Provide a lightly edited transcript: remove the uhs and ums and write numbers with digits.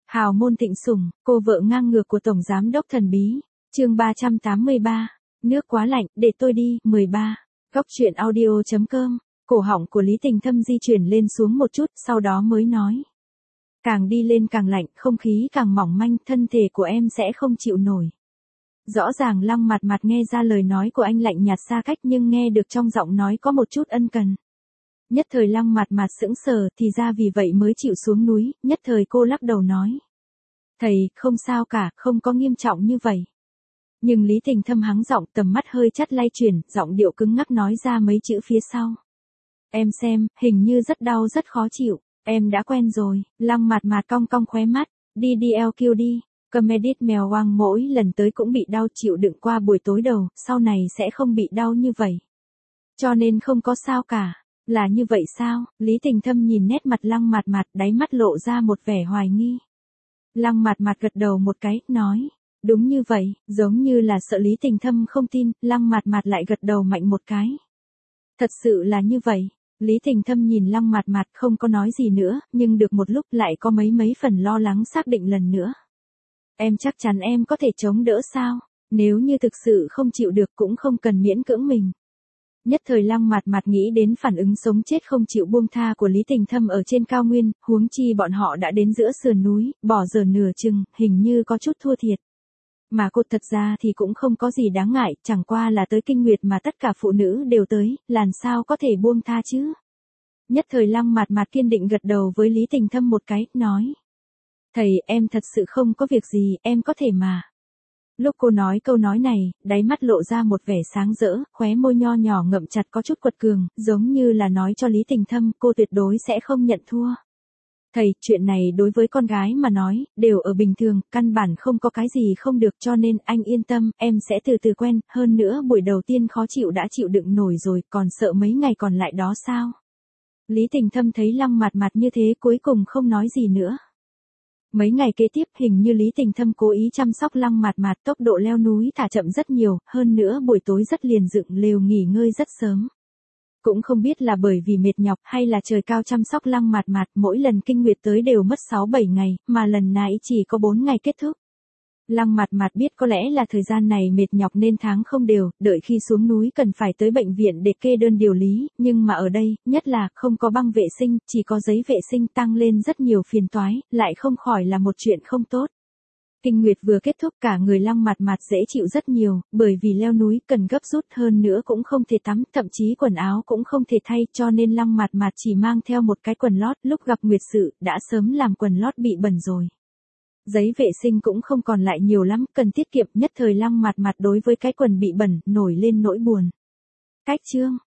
Hào môn thịnh sủng, cô vợ ngang ngược của Tổng Giám đốc thần bí. Chương 383. Nước quá lạnh, để tôi đi. 13. Góc truyện audio.com. Cổ họng của Lý Tình Thâm di chuyển lên xuống một chút, sau đó mới nói. Càng đi lên càng lạnh, không khí càng mỏng manh, thân thể của em sẽ không chịu nổi. Rõ ràng Lăng Mặt Mặt nghe ra lời nói của anh lạnh nhạt xa cách, nhưng nghe được trong giọng nói có một chút ân cần. Nhất thời Lăng Mặt Mặt sững sờ, thì ra vì vậy mới chịu xuống núi. Nhất thời cô lắc đầu nói. Thầy, không sao cả, không có nghiêm trọng như vậy. Nhưng Lý Tình Thâm hắng giọng, tầm mắt hơi chắt lay chuyển, giọng điệu cứng ngắc nói ra mấy chữ phía sau. Em xem, hình như rất đau rất khó chịu. Em đã quen rồi. Lăng Mặt Mặt cong cong khóe mắt. Đi LQ đi. Comedit mèo hoang mỗi lần tới cũng bị đau, chịu đựng qua buổi tối đầu, sau này sẽ không bị đau như vậy. Cho nên không có sao cả. Là như vậy sao? Lý Tình Thâm nhìn nét mặt Lăng Mặt Mặt, đáy mắt lộ ra một vẻ hoài nghi. Lăng Mặt Mặt gật đầu một cái, nói. Đúng như vậy, giống như là sợ Lý Tình Thâm không tin, Lăng Mặt Mặt lại gật đầu mạnh một cái. Thật sự là như vậy. Lý Tình Thâm nhìn Lăng Mặt Mặt không có nói gì nữa, nhưng được một lúc lại có mấy phần lo lắng xác định lần nữa. Em chắc chắn em có thể chống đỡ sao? Nếu như thực sự không chịu được cũng không cần miễn cưỡng mình. Nhất thời Lăng Mặt Mặt nghĩ đến phản ứng sống chết không chịu buông tha của Lý Tình Thâm ở trên cao nguyên, huống chi bọn họ đã đến giữa sườn núi, bỏ giờ nửa chừng, hình như có chút thua thiệt. Mà cô thật ra thì cũng không có gì đáng ngại, chẳng qua là tới kinh nguyệt mà tất cả phụ nữ đều tới, làm sao có thể buông tha chứ? Nhất thời Lăng Mặt Mặt kiên định gật đầu với Lý Tình Thâm một cái, nói. Thầy, em thật sự không có việc gì, em có thể mà. Lúc cô nói câu nói này, đáy mắt lộ ra một vẻ sáng rỡ, khóe môi nho nhỏ ngậm chặt có chút quật cường, giống như là nói cho Lý Tình Thâm cô tuyệt đối sẽ không nhận thua. Thầy, chuyện này đối với con gái mà nói, đều ở bình thường, căn bản không có cái gì không được, cho nên anh yên tâm, em sẽ từ từ quen, hơn nữa buổi đầu tiên khó chịu đã chịu đựng nổi rồi, còn sợ mấy ngày còn lại đó sao? Lý Tình Thâm thấy Lăng Mặt Mặt như thế cuối cùng không nói gì nữa. Mấy ngày kế tiếp hình như Lý Tình Thâm cố ý chăm sóc Lăng Mặt Mặt, tốc độ leo núi thả chậm rất nhiều, hơn nữa buổi tối rất liền dựng lều nghỉ ngơi rất sớm. Cũng không biết là bởi vì mệt nhọc hay là trời cao chăm sóc Lăng Mặt Mặt, mỗi lần kinh nguyệt tới đều mất 6-7 ngày, mà lần này chỉ có 4 ngày kết thúc. Lăng Mặt Mặt biết có lẽ là thời gian này mệt nhọc nên tháng không đều, đợi khi xuống núi cần phải tới bệnh viện để kê đơn điều lý, nhưng mà ở đây, nhất là không có băng vệ sinh, chỉ có giấy vệ sinh tăng lên rất nhiều phiền toái, lại không khỏi là một chuyện không tốt. Kinh nguyệt vừa kết thúc cả người Lăng Mặt Mặt dễ chịu rất nhiều, bởi vì leo núi cần gấp rút hơn nữa cũng không thể tắm, thậm chí quần áo cũng không thể thay, cho nên Lăng Mặt Mặt chỉ mang theo một cái quần lót, lúc gặp nguyệt sự, đã sớm làm quần lót bị bẩn rồi. Giấy vệ sinh cũng không còn lại nhiều lắm, cần tiết kiệm, nhất thời Lăng Mặt Mặt đối với cái quần bị bẩn, nổi lên nỗi buồn. Cách chương.